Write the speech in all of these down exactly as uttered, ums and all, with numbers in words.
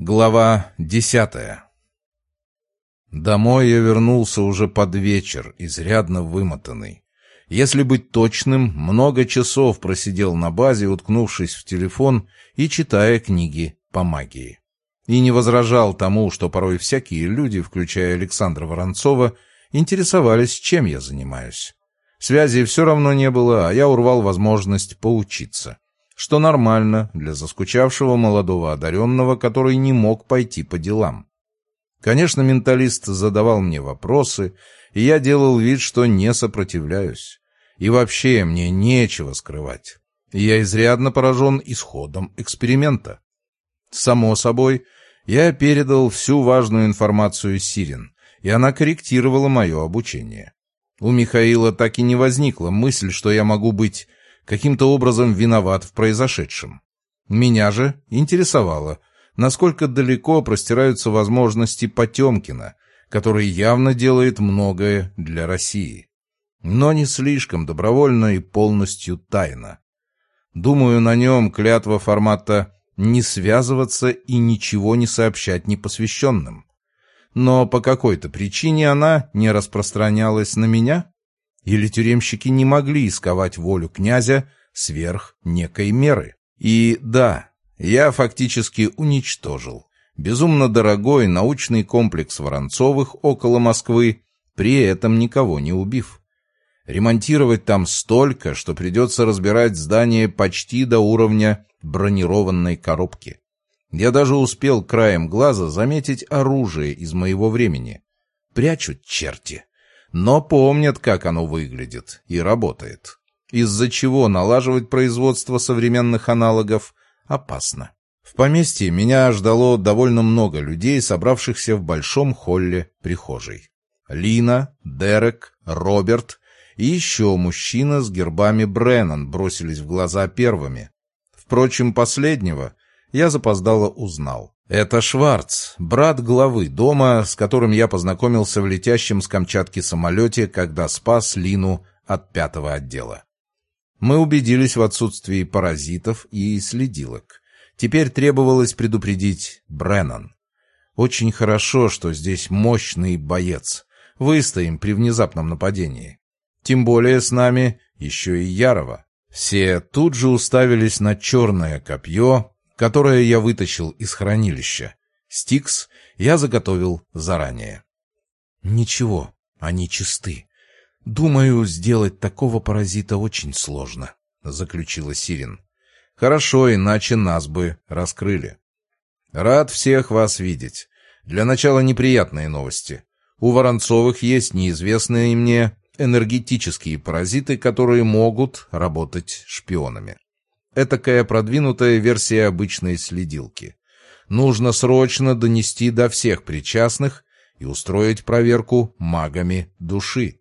Глава десятая. Домой я вернулся уже под вечер, изрядно вымотанный. Если быть точным, много часов просидел на базе, уткнувшись в телефон и читая книги по магии. И не возражал тому, что порой всякие люди, включая Александра Воронцова, интересовались, чем я занимаюсь. Связи все равно не было, а я урвал возможность поучиться. Что нормально для заскучавшего молодого одаренного, который не мог пойти по делам. Конечно, менталист задавал мне вопросы, и я делал вид, что не сопротивляюсь. И вообще мне нечего скрывать. И я изрядно поражен исходом эксперимента. Само собой, я передал всю важную информацию Сирен, и она корректировала мое обучение. У Михаила так и не возникла мысль, что я могу быть каким-то образом виноват в произошедшем. Меня же интересовало, насколько далеко простираются возможности Потемкина, который явно делает многое для России. Но не слишком добровольно и полностью тайно. Думаю, на нем клятва формата «не связываться и ничего не сообщать непосвященным». Но по какой-то причине она не распространялась на меня? Или тюремщики не могли сковать волю князя сверх некой меры? И да, я фактически уничтожил безумно дорогой научный комплекс Воронцовых около Москвы, при этом никого не убив. Ремонтировать там столько, что придется разбирать здание почти до уровня бронированной коробки. Я даже успел краем глаза заметить оружие из моего времени. Прячут черти. Но помнят, как оно выглядит и работает. Из-за чего налаживать производство современных аналогов опасно. В поместье меня ждало довольно много людей, собравшихся в большом холле прихожей. Лина, Дерек, Роберт и еще мужчина с гербами Бреннан бросились в глаза первыми. Впрочем, последнего я запоздало узнал. Это Шварц, брат главы дома, с которым я познакомился в летящем с Камчатки самолете, когда спас Лину от пятого отдела. Мы убедились в отсутствии паразитов и следилок. Теперь требовалось предупредить Бреннан. Очень хорошо, что здесь мощный боец. Выстоим при внезапном нападении. Тем более с нами еще и Ярова. Все тут же уставились на черное копье, которое я вытащил из хранилища. Стикс я заготовил заранее. Ничего, они чисты. Думаю, сделать такого паразита очень сложно, заключила Сирен. Хорошо, иначе нас бы раскрыли. Рад всех вас видеть. Для начала неприятные новости. У Воронцовых есть неизвестные мне энергетические паразиты, которые могут работать шпионами. Этакая продвинутая версия обычной следилки. Нужно срочно донести до всех причастных и устроить проверку магами души.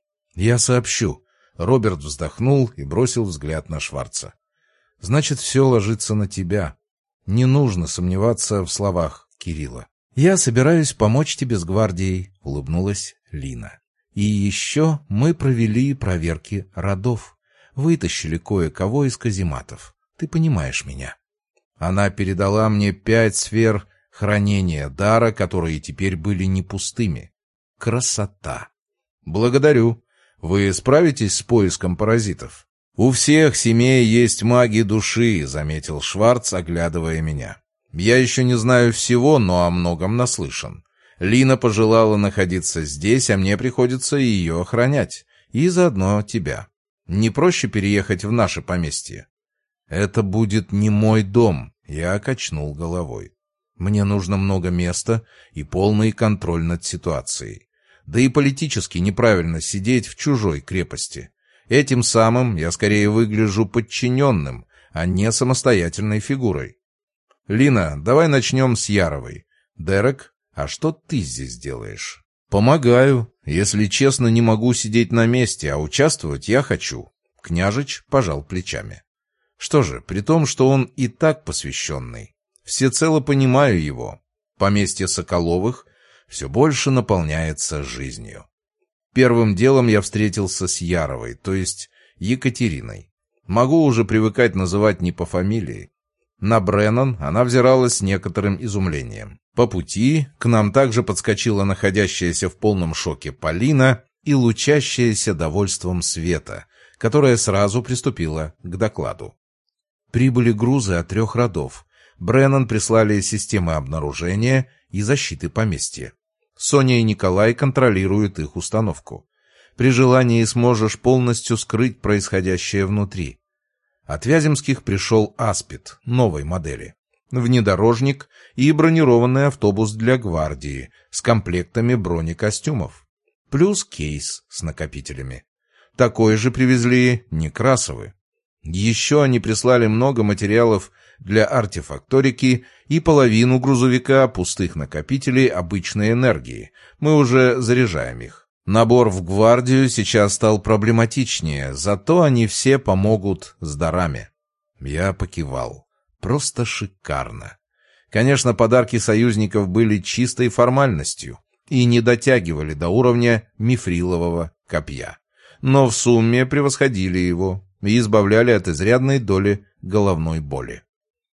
Я сообщу. Роберт вздохнул и бросил взгляд на Шварца. Значит, все ложится на тебя. Не нужно сомневаться в словах Кирилла. Я собираюсь помочь тебе с гвардией, улыбнулась Лина. И еще мы провели проверки родов. Вытащили кое-кого из казематов. Ты понимаешь меня. Она передала мне пять сфер хранения дара, которые теперь были не пустыми. Красота. Благодарю. Вы справитесь с поиском паразитов? У всех семей есть маги души, заметил Шварц, оглядывая меня. Я еще не знаю всего, но о многом наслышан. Лина пожелала находиться здесь, а мне приходится ее охранять. И заодно тебя. Не проще переехать в наше поместье? Это будет не мой дом, я качнул головой. Мне нужно много места и полный контроль над ситуацией. Да и политически неправильно сидеть в чужой крепости. Этим самым я скорее выгляжу подчиненным, а не самостоятельной фигурой. Лина, давай начнем с Яровой. Дерек, а что ты здесь делаешь? Помогаю. Если честно, не могу сидеть на месте, а участвовать я хочу. Княжич пожал плечами. Что же, при том, что он и так посвященный. Всецело понимаю его. Поместье Соколовых все больше наполняется жизнью. Первым делом я встретился с Яровой, то есть Екатериной. Могу уже привыкать называть не по фамилии. На Бреннан она взирала с некоторым изумлением. По пути к нам также подскочила находящаяся в полном шоке Полина и лучащаяся довольством Света, которая сразу приступила к докладу. Прибыли грузы от трех родов. Бреннан прислали системы обнаружения и защиты поместья. Соня и Николай контролируют их установку. При желании сможешь полностью скрыть происходящее внутри. От Вяземских пришел Аспид новой модели. Внедорожник и бронированный автобус для гвардии с комплектами бронекостюмов. Плюс кейс с накопителями. Такой же привезли Некрасовы. Еще они прислали много материалов для артефакторики и половину грузовика пустых накопителей обычной энергии. Мы уже заряжаем их. Набор в гвардию сейчас стал проблематичнее, зато они все помогут с дарами. Я покивал. Просто шикарно. Конечно, подарки союзников были чистой формальностью и не дотягивали до уровня мифрилового копья. Но в сумме превосходили его и избавляли от изрядной доли головной боли.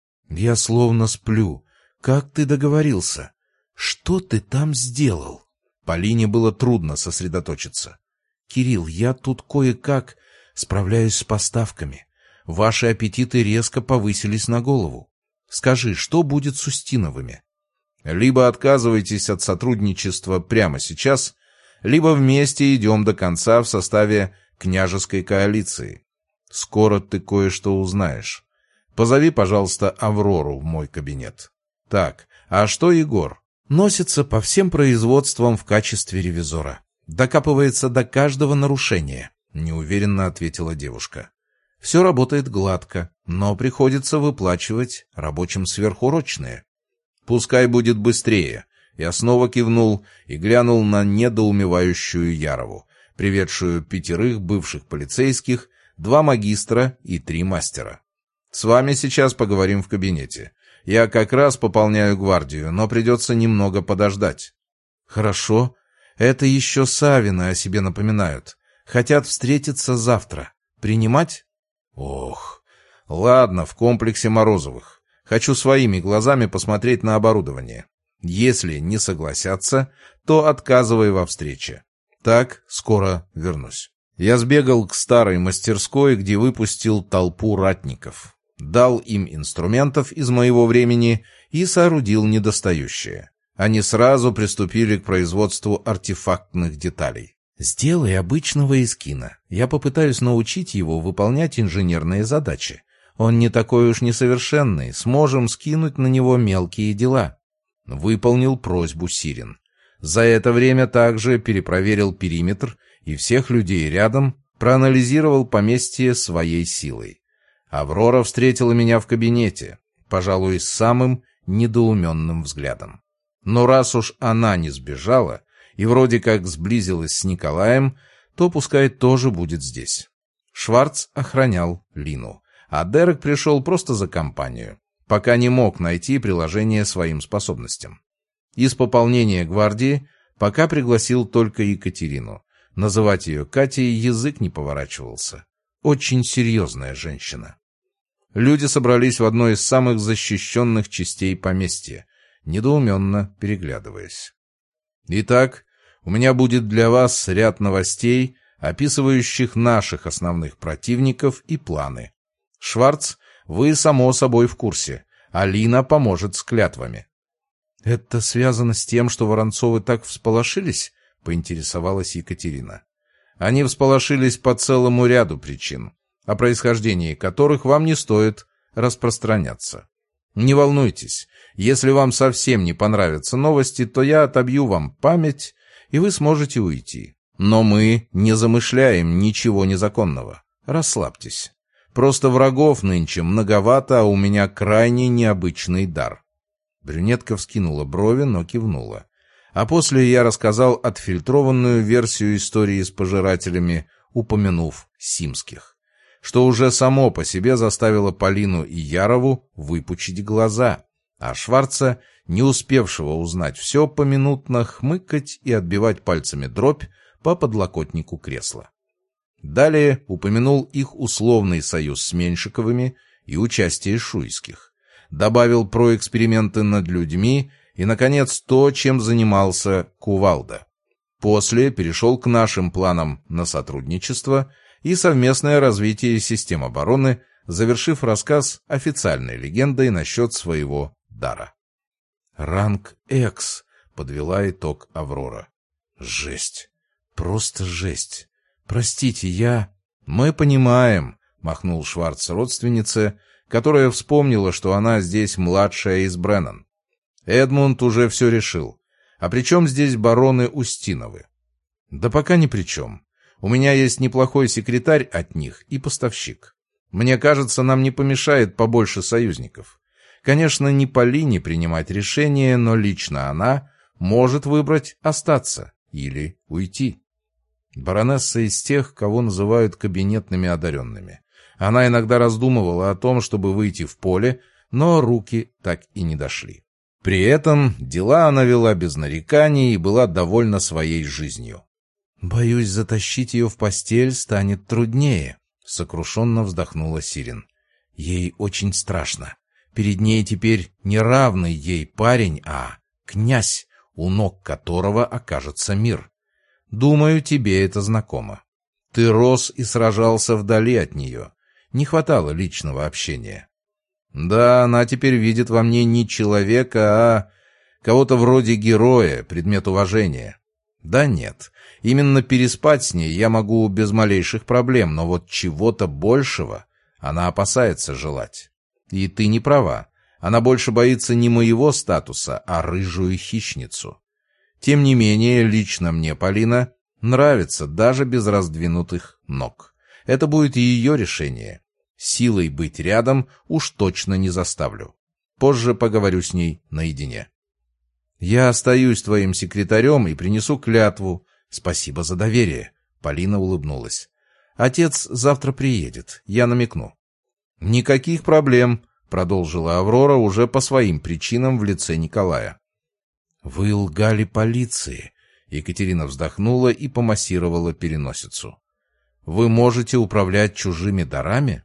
Я словно сплю. Как ты договорился? Что ты там сделал? Полине было трудно сосредоточиться. Кирилл, я тут кое-как справляюсь с поставками. Ваши аппетиты резко повысились на голову. Скажи, что будет с Устиновыми? Либо отказывайтесь от сотрудничества прямо сейчас, либо вместе идем до конца в составе княжеской коалиции. Скоро ты кое-что узнаешь. Позови, пожалуйста, Аврору в мой кабинет. Так, а что Егор? Носится по всем производствам в качестве ревизора. Докапывается до каждого нарушения, неуверенно ответила девушка. Все работает гладко, но приходится выплачивать рабочим сверхурочные. Пускай будет быстрее. Я снова кивнул и глянул на недоумевающую Ярову, приведшую пятерых бывших полицейских, два магистра и три мастера. С вами сейчас поговорим в кабинете. Я как раз пополняю гвардию, но придется немного подождать. Хорошо. Это еще Савины о себе напоминают. Хотят встретиться завтра. Принимать? Ох. Ладно, в комплексе Морозовых. Хочу своими глазами посмотреть на оборудование. Если не согласятся, то отказывай во встрече. Так, скоро вернусь. Я сбегал к старой мастерской, где выпустил толпу ратников. Дал им инструментов из моего времени и соорудил недостающее. Они сразу приступили к производству артефактных деталей. «Сделай обычного эскина. Я попытаюсь научить его выполнять инженерные задачи. Он не такой уж несовершенный, сможем скинуть на него мелкие дела». Выполнил просьбу Сирин. За это время также перепроверил периметр и всех людей рядом, проанализировал поместье своей силой. Аврора встретила меня в кабинете, пожалуй, с самым недоуменным взглядом. Но раз уж она не сбежала и вроде как сблизилась с Николаем, то пускай тоже будет здесь. Шварц охранял Лину, а Дерек пришел просто за компанию, пока не мог найти приложение своим способностям. Из пополнения гвардии пока пригласил только Екатерину. Называть ее Катей язык не поворачивался. Очень серьезная женщина. Люди собрались в одной из самых защищенных частей поместья, недоуменно переглядываясь. Итак, у меня будет для вас ряд новостей, описывающих наших основных противников и планы. Шварц, вы, само собой, в курсе. Алина поможет с клятвами. — Это связано с тем, что Воронцовы так всполошились? — поинтересовалась Екатерина. — Они всполошились по целому ряду причин, о происхождении которых вам не стоит распространяться. Не волнуйтесь, если вам совсем не понравятся новости, то я отобью вам память, и вы сможете уйти. Но мы не замышляем ничего незаконного. Расслабьтесь. Просто врагов нынче многовато, а у меня крайне необычный дар. Брюнетка вскинула брови, но кивнула. А после я рассказал отфильтрованную версию истории с пожирателями, упомянув Симских, что уже само по себе заставило Полину и Ярову выпучить глаза, а Шварца, не успевшего узнать все, поминутно хмыкать и отбивать пальцами дробь по подлокотнику кресла. Далее упомянул их условный союз с Меньшиковыми и участие Шуйских. добавил про эксперименты над людьми и, наконец, то, чем занимался Кувалда. После перешел к нашим планам на сотрудничество и совместное развитие систем обороны, завершив рассказ официальной легендой насчет своего дара. «Ранг Экс», — подвела итог Аврора. «Жесть. Просто жесть. Простите, я...» «Мы понимаем», — махнул Шварц родственнице, которая вспомнила, что она здесь младшая из Бреннан. «Эдмунд уже все решил. А при чем здесь бароны Устиновы?» «Да пока ни при чем. У меня есть неплохой секретарь от них и поставщик. Мне кажется, нам не помешает побольше союзников. Конечно, не Полине принимать решение, но лично она может выбрать остаться или уйти». Баронесса из тех, кого называют кабинетными одаренными. Она иногда раздумывала о том, чтобы выйти в поле, но руки так и не дошли. При этом дела она вела без нареканий и была довольна своей жизнью. «Боюсь, затащить ее в постель станет труднее», — сокрушенно вздохнула Сирен. «Ей очень страшно. Перед ней теперь не равный ей парень, а князь, у ног которого окажется мир. Думаю, тебе это знакомо. Ты рос и сражался вдали от нее. Не хватало личного общения. Да, она теперь видит во мне не человека, а кого-то вроде героя, предмет уважения. Да нет, именно переспать с ней я могу без малейших проблем, но вот чего-то большего она опасается желать. И ты не права. Она больше боится не моего статуса, а рыжую хищницу. Тем не менее, лично мне Полина нравится даже без раздвинутых ног. Это будет ее решение. Силой быть рядом уж точно не заставлю. Позже поговорю с ней наедине. Я остаюсь твоим секретарем и принесу клятву. Спасибо за доверие. Полина улыбнулась. Отец завтра приедет, я намекну. Никаких проблем, продолжила Аврора уже по своим причинам в лице Николая. «Вы лгали полиции», — Екатерина вздохнула и помассировала переносицу. «Вы можете управлять чужими дарами?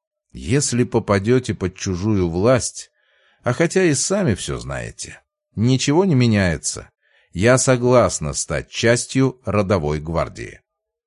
Если попадете под чужую власть, а хотя и сами все знаете, ничего не меняется. Я согласна стать частью родовой гвардии».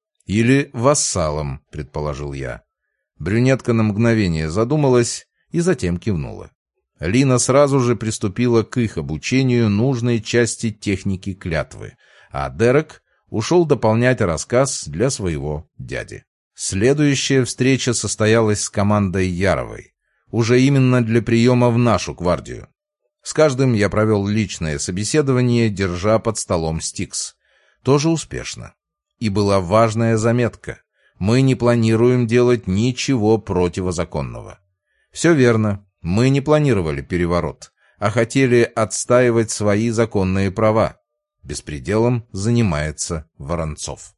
«Или вассалом», — предположил я. Брюнетка на мгновение задумалась и затем кивнула. Лина сразу же приступила к их обучению нужной части техники клятвы, а Дерек ушел дополнять рассказ для своего дяди. Следующая встреча состоялась с командой Яровой, уже именно для приема в нашу гвардию. С каждым я провел личное собеседование, держа под столом Стикс. Тоже успешно. И была важная заметка. Мы не планируем делать ничего противозаконного. Все верно. Мы не планировали переворот, а хотели отстаивать свои законные права. Беспределом занимается Воронцов.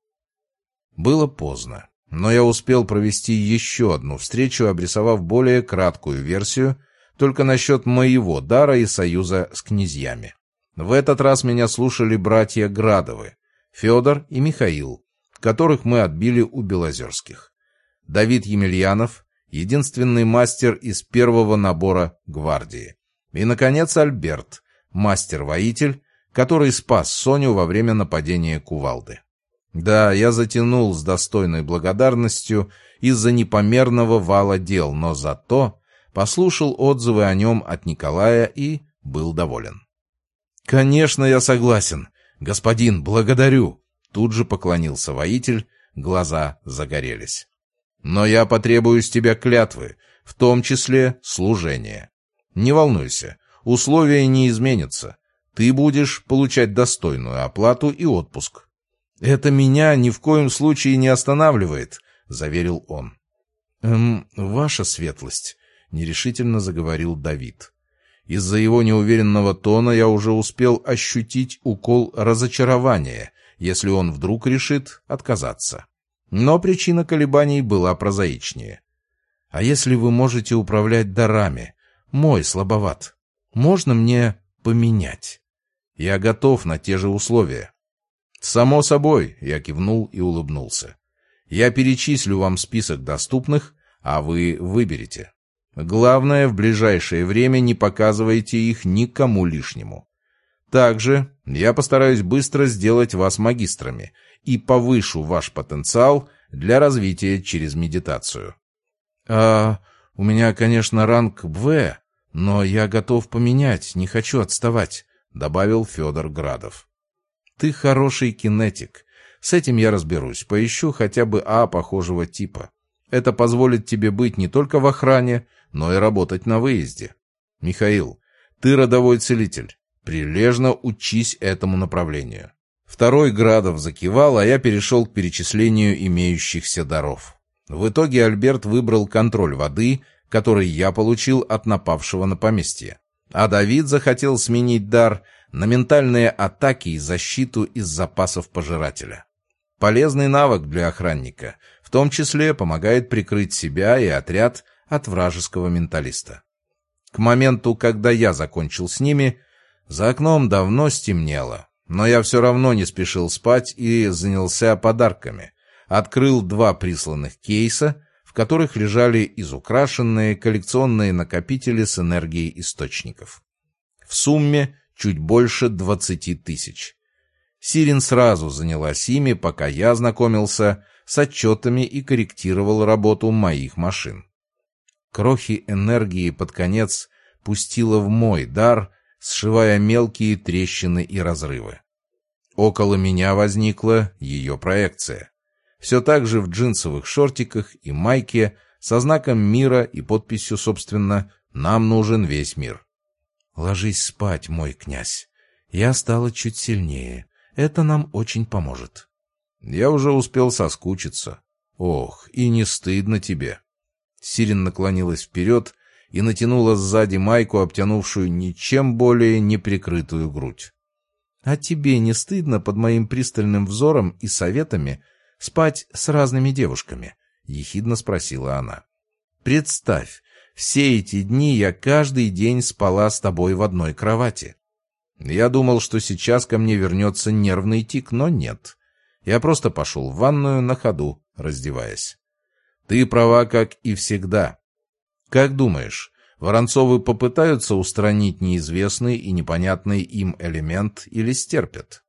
Было поздно, но я успел провести еще одну встречу, обрисовав более краткую версию только насчет моего дара и союза с князьями. В этот раз меня слушали братья Градовы, Федор и Михаил, которых мы отбили у Белозерских. Давид Емельянов, единственный мастер из первого набора гвардии. И, наконец, Альберт, мастер-воитель, который спас Соню во время нападения кувалды. Да, я затянул с достойной благодарностью из-за непомерного вала дел, но зато послушал отзывы о нем от Николая и был доволен. «Конечно, я согласен. Господин, благодарю!» Тут же поклонился воитель, глаза загорелись. «Но я потребую с тебя клятвы, в том числе служения. Не волнуйся, условия не изменятся. Ты будешь получать достойную оплату и отпуск». «Это меня ни в коем случае не останавливает», — заверил он. «Эм, ваша светлость», — нерешительно заговорил Давид. Из-за его неуверенного тона я уже успел ощутить укол разочарования, если он вдруг решит отказаться. Но причина колебаний была прозаичнее. «А если вы можете управлять дарами? Мой слабоват. Можно мне поменять? Я готов на те же условия». «Само собой», — я кивнул и улыбнулся. «Я перечислю вам список доступных, а вы выберете». Главное, в ближайшее время не показывайте их никому лишнему. Также я постараюсь быстро сделать вас магистрами и повышу ваш потенциал для развития через медитацию. А у меня, конечно, ранг В, но я готов поменять, не хочу отставать, добавил Федор Градов. Ты хороший кинетик. С этим я разберусь. Поищу хотя бы А похожего типа. Это позволит тебе быть не только в охране, но и работать на выезде. Михаил, ты родовой целитель. Прилежно учись этому направлению. Второй Градов закивал, а я перешел к перечислению имеющихся даров. В итоге Альберт выбрал контроль воды, который я получил от напавшего на поместье. А Давид захотел сменить дар на ментальные атаки и защиту из запасов пожирателя. Полезный навык для охранника, в том числе помогает прикрыть себя и отряд от вражеского менталиста. К моменту, когда я закончил с ними, за окном давно стемнело, но я все равно не спешил спать и занялся подарками. Открыл два присланных кейса, в которых лежали изукрашенные коллекционные накопители с энергией источников. В сумме чуть больше двадцати тысяч. Сирин сразу занялась ими, пока я знакомился с отчетами и корректировал работу моих машин. Крохи энергии под конец пустила в мой дар, сшивая мелкие трещины и разрывы. Около меня возникла ее проекция. Все так же в джинсовых шортиках и майке со знаком мира и подписью, собственно, «Нам нужен весь мир». «Ложись спать, мой князь. Я стала чуть сильнее. Это нам очень поможет». Я уже успел соскучиться. Ох, и не стыдно тебе. Сирин наклонилась вперед и натянула сзади майку, обтянувшую ничем более не прикрытую грудь. «А тебе не стыдно под моим пристальным взором и советами спать с разными девушками?» — ехидно спросила она. «Представь, все эти дни я каждый день спала с тобой в одной кровати. Я думал, что сейчас ко мне вернется нервный тик, но нет. Я просто пошел в ванную на ходу, раздеваясь. Ты права, как и всегда. Как думаешь, Воронцовы попытаются устранить неизвестный и непонятный им элемент или стерпят?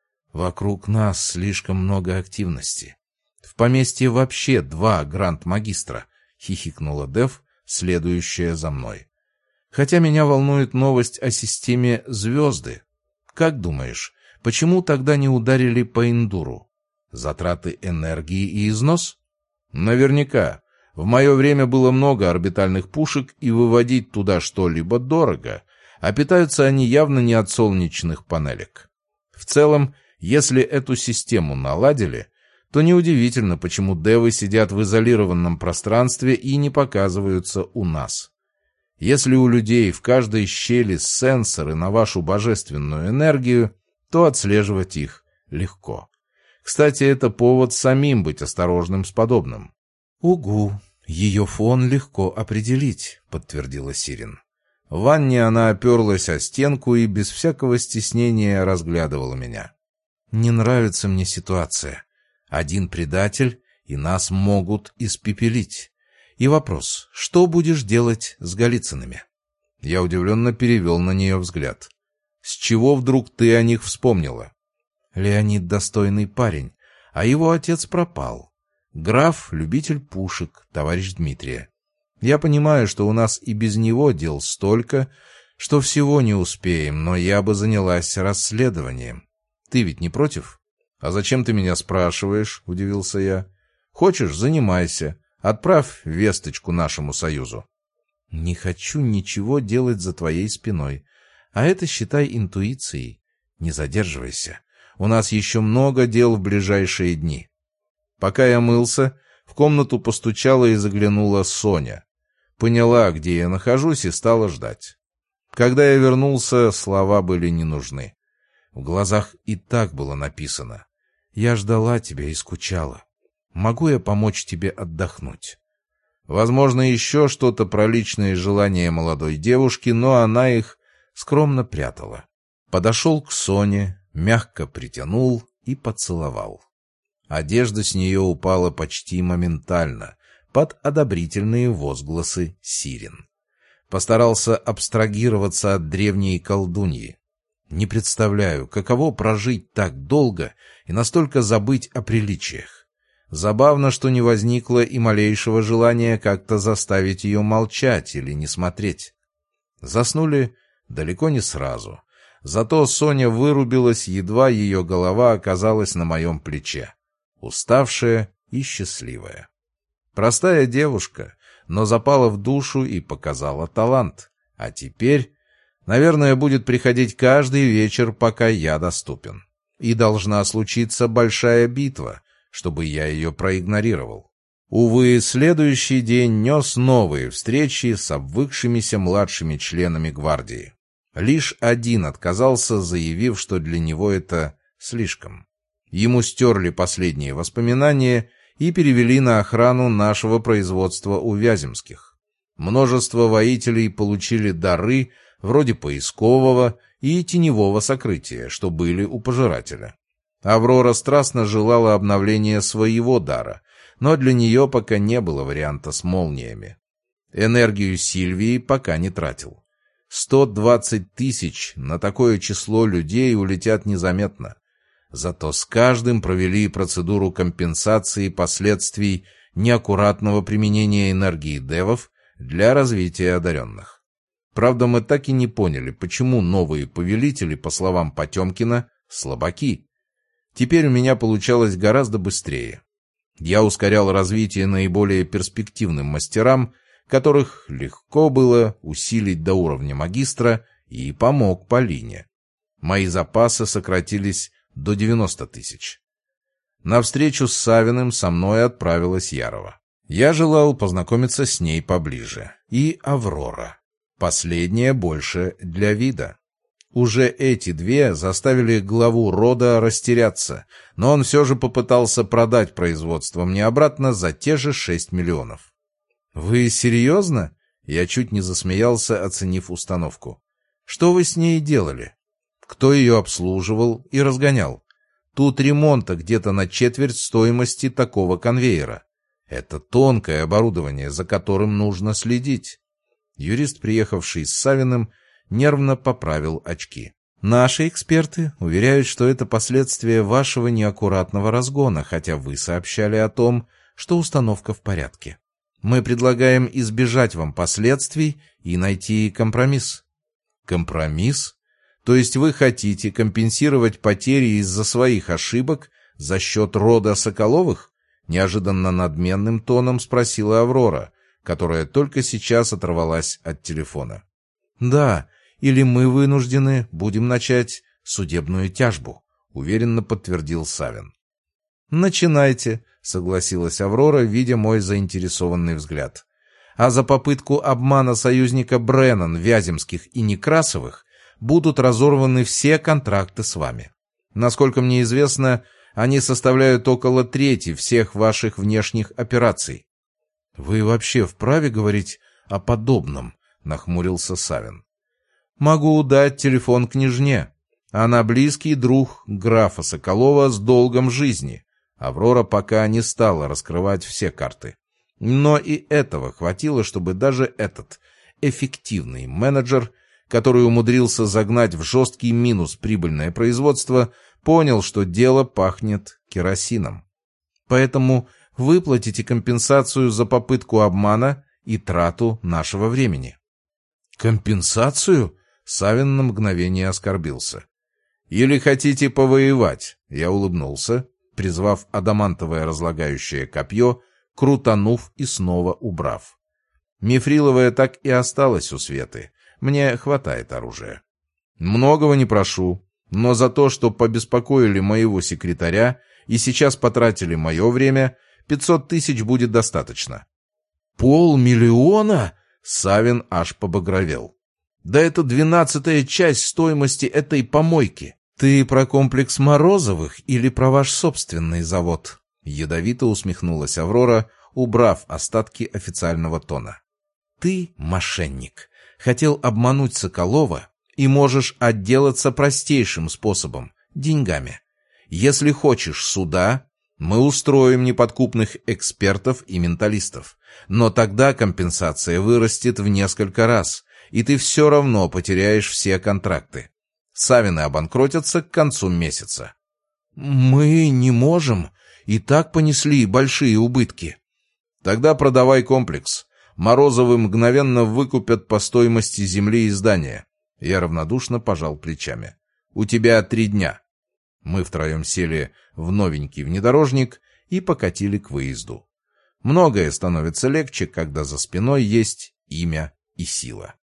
Вокруг нас слишком много активности. В поместье вообще два гранд-магистра, хихикнула Дев, следующая за мной. Хотя меня волнует новость о системе «Звезды». Как думаешь, почему тогда не ударили по Индуру? Затраты энергии и износ? Наверняка. В мое время было много орбитальных пушек, и выводить туда что-либо дорого, а питаются они явно не от солнечных панелек. В целом, если эту систему наладили, то неудивительно, почему девы сидят в изолированном пространстве и не показываются у нас. Если у людей в каждой щели сенсоры на вашу божественную энергию, то отслеживать их легко. Кстати, это повод самим быть осторожным с подобным. «Угу, ее фон легко определить», — подтвердила Сирин. В ванне она оперлась о стенку и без всякого стеснения разглядывала меня. «Не нравится мне ситуация. Один предатель, и нас могут испепелить. И вопрос, что будешь делать с Голицынами?» Я удивленно перевел на нее взгляд. «С чего вдруг ты о них вспомнила?» «Леонид достойный парень, а его отец пропал. Граф — любитель пушек, товарищ Дмитрия. Я понимаю, что у нас и без него дел столько, что всего не успеем, но я бы занялась расследованием. Ты ведь не против?» «А зачем ты меня спрашиваешь?» — удивился я. «Хочешь — занимайся. Отправь весточку нашему союзу». «Не хочу ничего делать за твоей спиной. А это считай интуицией. Не задерживайся. У нас еще много дел в ближайшие дни». Пока я мылся, в комнату постучала и заглянула Соня. Поняла, где я нахожусь, и стала ждать. Когда я вернулся, слова были не нужны. В глазах и так было написано: «Я ждала тебя и скучала. Могу я помочь тебе отдохнуть?» Возможно, еще что-то про личные желания молодой девушки, но она их скромно прятала. Подошел к Соне, мягко притянул и поцеловал. Одежда с нее упала почти моментально, под одобрительные возгласы сирен. Постарался абстрагироваться от древней колдуньи. Не представляю, каково прожить так долго и настолько забыть о приличиях. Забавно, что не возникло и малейшего желания как-то заставить ее молчать или не смотреть. Заснули далеко не сразу. Зато Соня вырубилась, едва ее голова оказалась на моем плече. Уставшая и счастливая. Простая девушка, но запала в душу и показала талант. А теперь, наверное, будет приходить каждый вечер, пока я доступен. И должна случиться большая битва, чтобы я ее проигнорировал. Увы, следующий день нес новые встречи с обвыкшимися младшими членами гвардии. Лишь один отказался, заявив, что для него это слишком. Ему стерли последние воспоминания и перевели на охрану нашего производства у Вяземских. Множество воителей получили дары вроде поискового и теневого сокрытия, что были у пожирателя. Аврора страстно желала обновления своего дара, но для нее пока не было варианта с молниями. Энергию Сильвии пока не тратил. сто двадцать тысяч на такое число людей улетят незаметно. Зато с каждым провели процедуру компенсации последствий неаккуратного применения энергии девов для развития одаренных. Правда, мы так и не поняли, почему новые повелители, по словам Потемкина, слабаки. Теперь у меня получалось гораздо быстрее. Я ускорял развитие наиболее перспективным мастерам, которых легко было усилить до уровня магистра, и помог Полине. Мои запасы сократились до девяноста тысяч. На встречу с Савиным со мной отправилась Ярова. Я желал познакомиться с ней поближе. И Аврора. Последняя больше для вида. Уже эти две заставили главу рода растеряться, но он все же попытался продать производство мне обратно за те же шесть миллионов. «Вы серьезно?» Я чуть не засмеялся, оценив установку. «Что вы с ней делали? Кто ее обслуживал и разгонял? Тут ремонта где-то на четверть стоимости такого конвейера. Это тонкое оборудование, за которым нужно следить». Юрист, приехавший с Савиным, нервно поправил очки. «Наши эксперты уверяют, что это последствия вашего неаккуратного разгона, хотя вы сообщали о том, что установка в порядке. Мы предлагаем избежать вам последствий и найти компромисс». «Компромисс? То есть вы хотите компенсировать потери из-за своих ошибок за счет рода Соколовых?» Неожиданно надменным тоном спросила Аврора, которая только сейчас оторвалась от телефона. «Да, или мы вынуждены будем начать судебную тяжбу», — уверенно подтвердил Савин. «Начинайте», — согласилась Аврора, видя мой заинтересованный взгляд. «А за попытку обмана союзника Бреннан, Вяземских и Некрасовых будут разорваны все контракты с вами. Насколько мне известно, они составляют около трети всех ваших внешних операций». «Вы вообще вправе говорить о подобном?» — нахмурился Савин. «Могу дать телефон княжне. Она близкий друг графа Соколова с долгом жизни». Аврора пока не стала раскрывать все карты. Но и этого хватило, чтобы даже этот эффективный менеджер, который умудрился загнать в жесткий минус прибыльное производство, понял, что дело пахнет керосином. «Поэтому выплатите компенсацию за попытку обмана и трату нашего времени». «Компенсацию?» — Савин на мгновение оскорбился. «Или хотите повоевать?» — я улыбнулся, призвав адамантовое разлагающее копье, крутанув и снова убрав. Мифриловая так и осталась у Светы. Мне хватает оружия. Многого не прошу, но за то, что побеспокоили моего секретаря и сейчас потратили мое время, пятьсот тысяч будет достаточно». «Полмиллиона?» — Савин аж побагровел. «Да это двенадцатая часть стоимости этой помойки». «Ты про комплекс Морозовых или про ваш собственный завод?» Ядовито усмехнулась Аврора, убрав остатки официального тона. «Ты мошенник. Хотел обмануть Соколова и можешь отделаться простейшим способом — деньгами. Если хочешь суда, Мы устроим неподкупных экспертов и менталистов. Но тогда компенсация вырастет в несколько раз, и ты все равно потеряешь все контракты. Савины обанкротятся к концу месяца. Мы не можем. И так понесли большие убытки. Тогда продавай комплекс. Морозовы мгновенно выкупят по стоимости земли и здания. Я равнодушно пожал плечами. У тебя три дня. Мы втроем сели в новенький внедорожник и покатили к выезду. Многое становится легче, когда за спиной есть имя и сила.